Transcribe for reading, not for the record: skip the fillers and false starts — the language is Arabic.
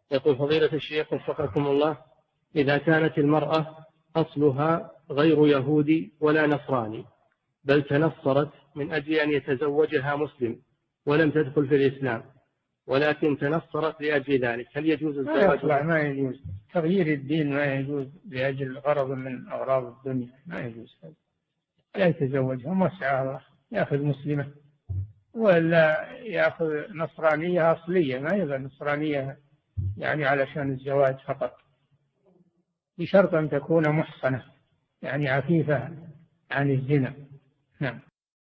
يقول فضيلة الشيخ وفقكم الله: إذا كانت المرأة أصلها غير يهودي ولا نصراني، بل تنصرت من أجل أن يتزوجها مسلم ولم تدخل في الإسلام، ولكن تنصرت لأجل ذلك، هل يجوز الزواج؟ ما يجوز تغيير الدين، ما يجوز لأجل غرض من أغراض الدنيا، ما يجوز. لا يتزوجها مسعى الله، يأخذ مسلمة ولا يأخذ نصرانية أصلية، ما يبقى نصرانية يعني علشان الزواج فقط، بشرط أن تكون محصنة يعني عفيفة عن الزنا. نعم.